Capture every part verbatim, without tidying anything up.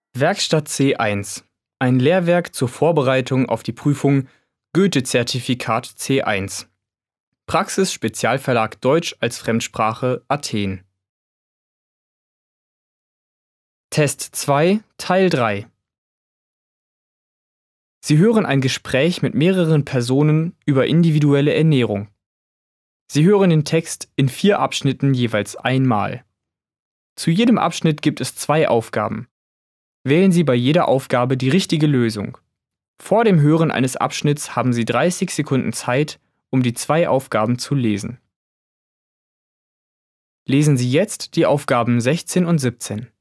Werkstatt C eins. Ein Lehrwerk zur Vorbereitung auf die Prüfung Goethe-Zertifikat C eins. Praxis Spezialverlag Deutsch als Fremdsprache Athen. Test zwei, Teil drei. Sie hören ein Gespräch mit mehreren Personen über individuelle Ernährung. Sie hören den Text in vier Abschnitten jeweils einmal. Zu jedem Abschnitt gibt es zwei Aufgaben. Wählen Sie bei jeder Aufgabe die richtige Lösung. Vor dem Hören eines Abschnitts haben Sie dreißig Sekunden Zeit, um die zwei Aufgaben zu lesen. Lesen Sie jetzt die Aufgaben sechzehn und siebzehn.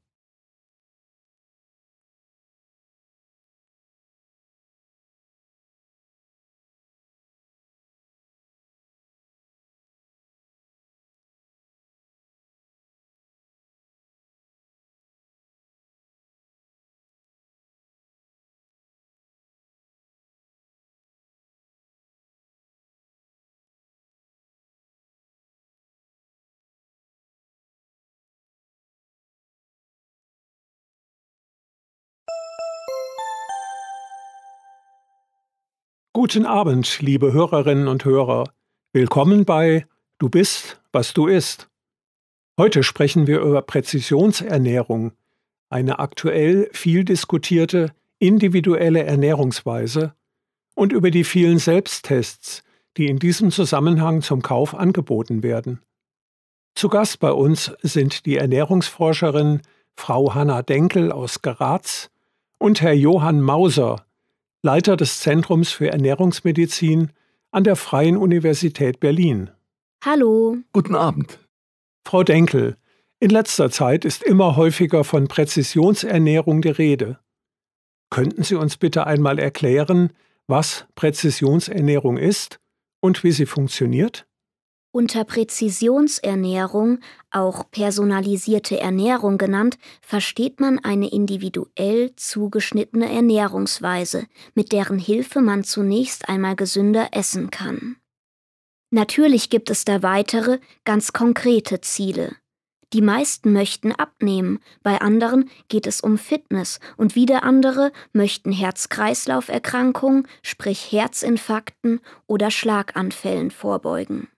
Guten Abend, liebe Hörerinnen und Hörer. Willkommen bei Du bist, was du isst. Heute sprechen wir über Präzisionsernährung, eine aktuell viel diskutierte individuelle Ernährungsweise, und über die vielen Selbsttests, die in diesem Zusammenhang zum Kauf angeboten werden. Zu Gast bei uns sind die Ernährungsforscherin Frau Hanna Denkel aus Graz und Herr Johann Mauser, Leiter des Zentrums für Ernährungsmedizin an der Freien Universität Berlin. Hallo. Guten Abend. Frau Denkel, in letzter Zeit ist immer häufiger von Präzisionsernährung die Rede. Könnten Sie uns bitte einmal erklären, was Präzisionsernährung ist und wie sie funktioniert? Unter Präzisionsernährung, auch personalisierte Ernährung genannt, versteht man eine individuell zugeschnittene Ernährungsweise, mit deren Hilfe man zunächst einmal gesünder essen kann. Natürlich gibt es da weitere, ganz konkrete Ziele. Die meisten möchten abnehmen, bei anderen geht es um Fitness und wieder andere möchten Herz-Kreislauf-Erkrankungen, sprich Herzinfarkten oder Schlaganfällen vorbeugen.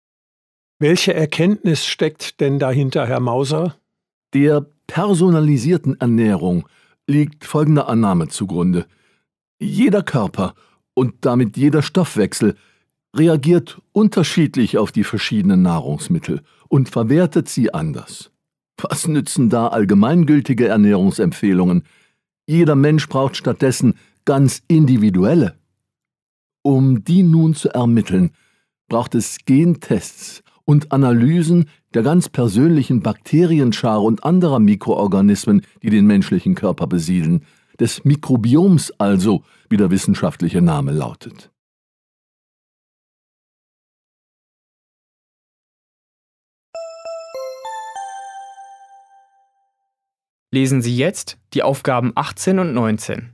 Welche Erkenntnis steckt denn dahinter, Herr Mauser? Der personalisierten Ernährung liegt folgende Annahme zugrunde. Jeder Körper und damit jeder Stoffwechsel reagiert unterschiedlich auf die verschiedenen Nahrungsmittel und verwertet sie anders. Was nützen da allgemeingültige Ernährungsempfehlungen? Jeder Mensch braucht stattdessen ganz individuelle. Um die nun zu ermitteln, braucht es Gentests und Analysen der ganz persönlichen Bakterienschar und anderer Mikroorganismen, die den menschlichen Körper besiedeln, des Mikrobioms also, wie der wissenschaftliche Name lautet. Lesen Sie jetzt die Aufgaben achtzehn und neunzehn.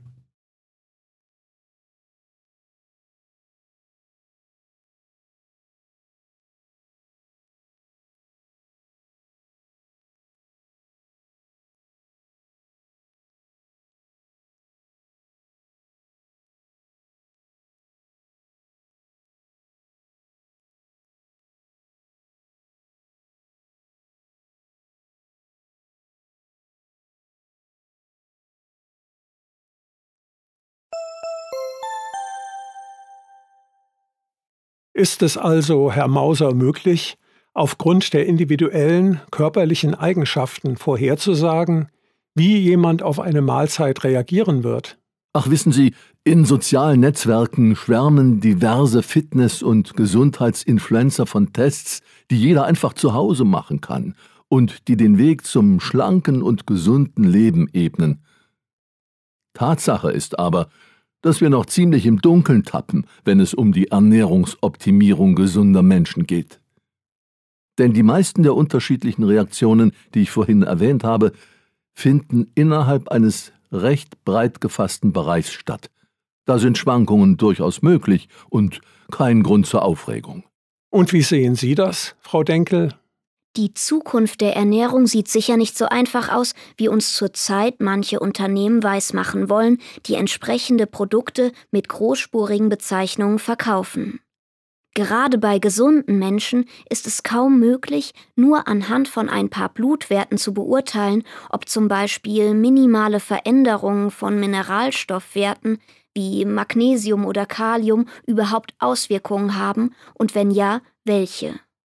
Ist es also, Herr Mauser, möglich, aufgrund der individuellen körperlichen Eigenschaften vorherzusagen, wie jemand auf eine Mahlzeit reagieren wird? Ach, wissen Sie, in sozialen Netzwerken schwärmen diverse Fitness- und Gesundheitsinfluencer von Tests, die jeder einfach zu Hause machen kann und die den Weg zum schlanken und gesunden Leben ebnen. Tatsache ist aber, dass wir noch ziemlich im Dunkeln tappen, wenn es um die Ernährungsoptimierung gesunder Menschen geht. Denn die meisten der unterschiedlichen Reaktionen, die ich vorhin erwähnt habe, finden innerhalb eines recht breit gefassten Bereichs statt. Da sind Schwankungen durchaus möglich und kein Grund zur Aufregung. Und wie sehen Sie das, Frau Denkel? Die Zukunft der Ernährung sieht sicher nicht so einfach aus, wie uns zurzeit manche Unternehmen weismachen wollen, die entsprechende Produkte mit großspurigen Bezeichnungen verkaufen. Gerade bei gesunden Menschen ist es kaum möglich, nur anhand von ein paar Blutwerten zu beurteilen, ob zum Beispiel minimale Veränderungen von Mineralstoffwerten wie Magnesium oder Kalium überhaupt Auswirkungen haben und wenn ja, welche.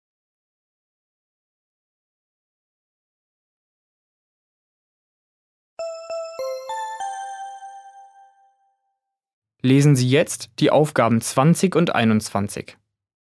Lesen Sie jetzt die Aufgaben zwanzig und einundzwanzig.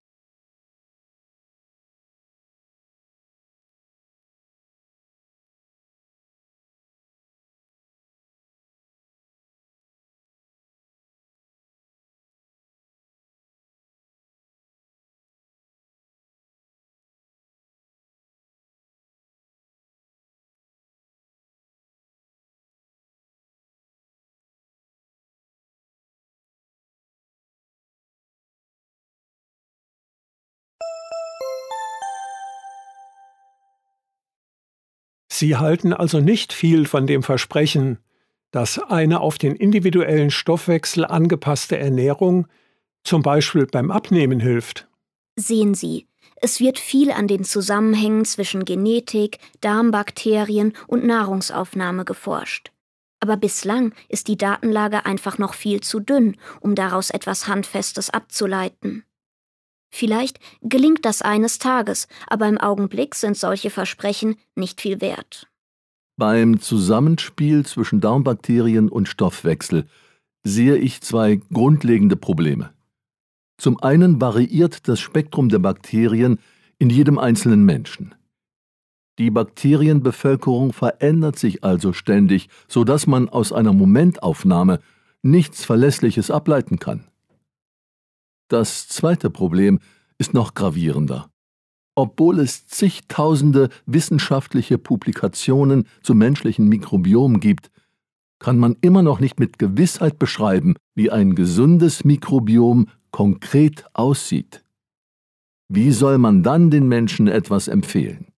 Sie halten also nicht viel von dem Versprechen, dass eine auf den individuellen Stoffwechsel angepasste Ernährung zum Beispiel beim Abnehmen hilft. Sehen Sie, es wird viel an den Zusammenhängen zwischen Genetik, Darmbakterien und Nahrungsaufnahme geforscht. Aber bislang ist die Datenlage einfach noch viel zu dünn, um daraus etwas Handfestes abzuleiten. Vielleicht gelingt das eines Tages, aber im Augenblick sind solche Versprechen nicht viel wert. Beim Zusammenspiel zwischen Darmbakterien und Stoffwechsel sehe ich zwei grundlegende Probleme. Zum einen variiert das Spektrum der Bakterien in jedem einzelnen Menschen. Die Bakterienbevölkerung verändert sich also ständig, sodass man aus einer Momentaufnahme nichts Verlässliches ableiten kann. Das zweite Problem ist noch gravierender. Obwohl es zigtausende wissenschaftliche Publikationen zum menschlichen Mikrobiom gibt, kann man immer noch nicht mit Gewissheit beschreiben, wie ein gesundes Mikrobiom konkret aussieht. Wie soll man dann den Menschen etwas empfehlen?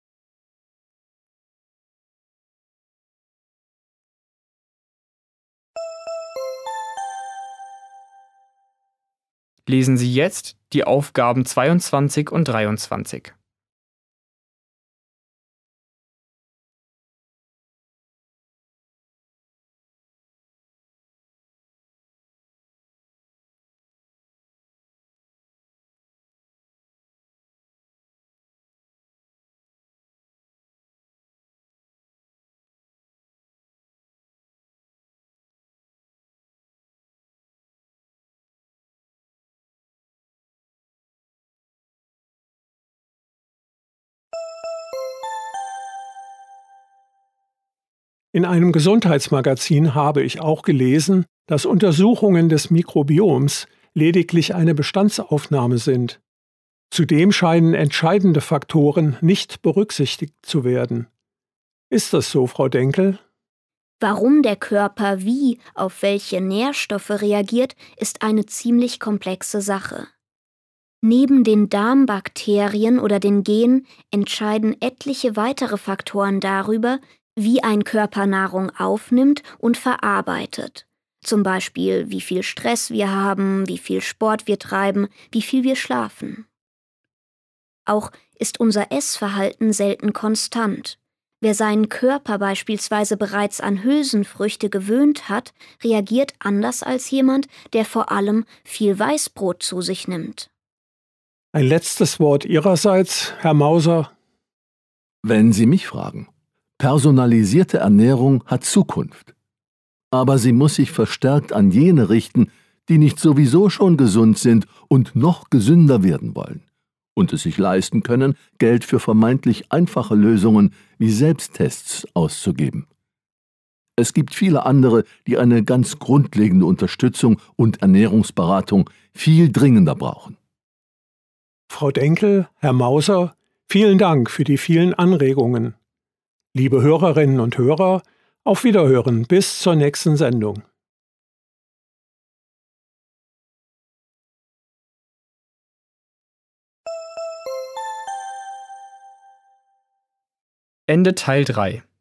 Lesen Sie jetzt die Aufgaben zweiundzwanzig und dreiundzwanzig. In einem Gesundheitsmagazin habe ich auch gelesen, dass Untersuchungen des Mikrobioms lediglich eine Bestandsaufnahme sind. Zudem scheinen entscheidende Faktoren nicht berücksichtigt zu werden. Ist das so, Frau Denkel? Warum der Körper wie auf welche Nährstoffe reagiert, ist eine ziemlich komplexe Sache. Neben den Darmbakterien oder den Genen entscheiden etliche weitere Faktoren darüber, wie ein Körper Nahrung aufnimmt und verarbeitet. Zum Beispiel, wie viel Stress wir haben, wie viel Sport wir treiben, wie viel wir schlafen. Auch ist unser Essverhalten selten konstant. Wer seinen Körper beispielsweise bereits an Hülsenfrüchte gewöhnt hat, reagiert anders als jemand, der vor allem viel Weißbrot zu sich nimmt. Ein letztes Wort Ihrerseits, Herr Mauser. Wenn Sie mich fragen, personalisierte Ernährung hat Zukunft. Aber sie muss sich verstärkt an jene richten, die nicht sowieso schon gesund sind und noch gesünder werden wollen und es sich leisten können, Geld für vermeintlich einfache Lösungen wie Selbsttests auszugeben. Es gibt viele andere, die eine ganz grundlegende Unterstützung und Ernährungsberatung viel dringender brauchen. Frau Denkel, Herr Mauser, vielen Dank für die vielen Anregungen. Liebe Hörerinnen und Hörer, auf Wiederhören bis zur nächsten Sendung. Ende Teil drei.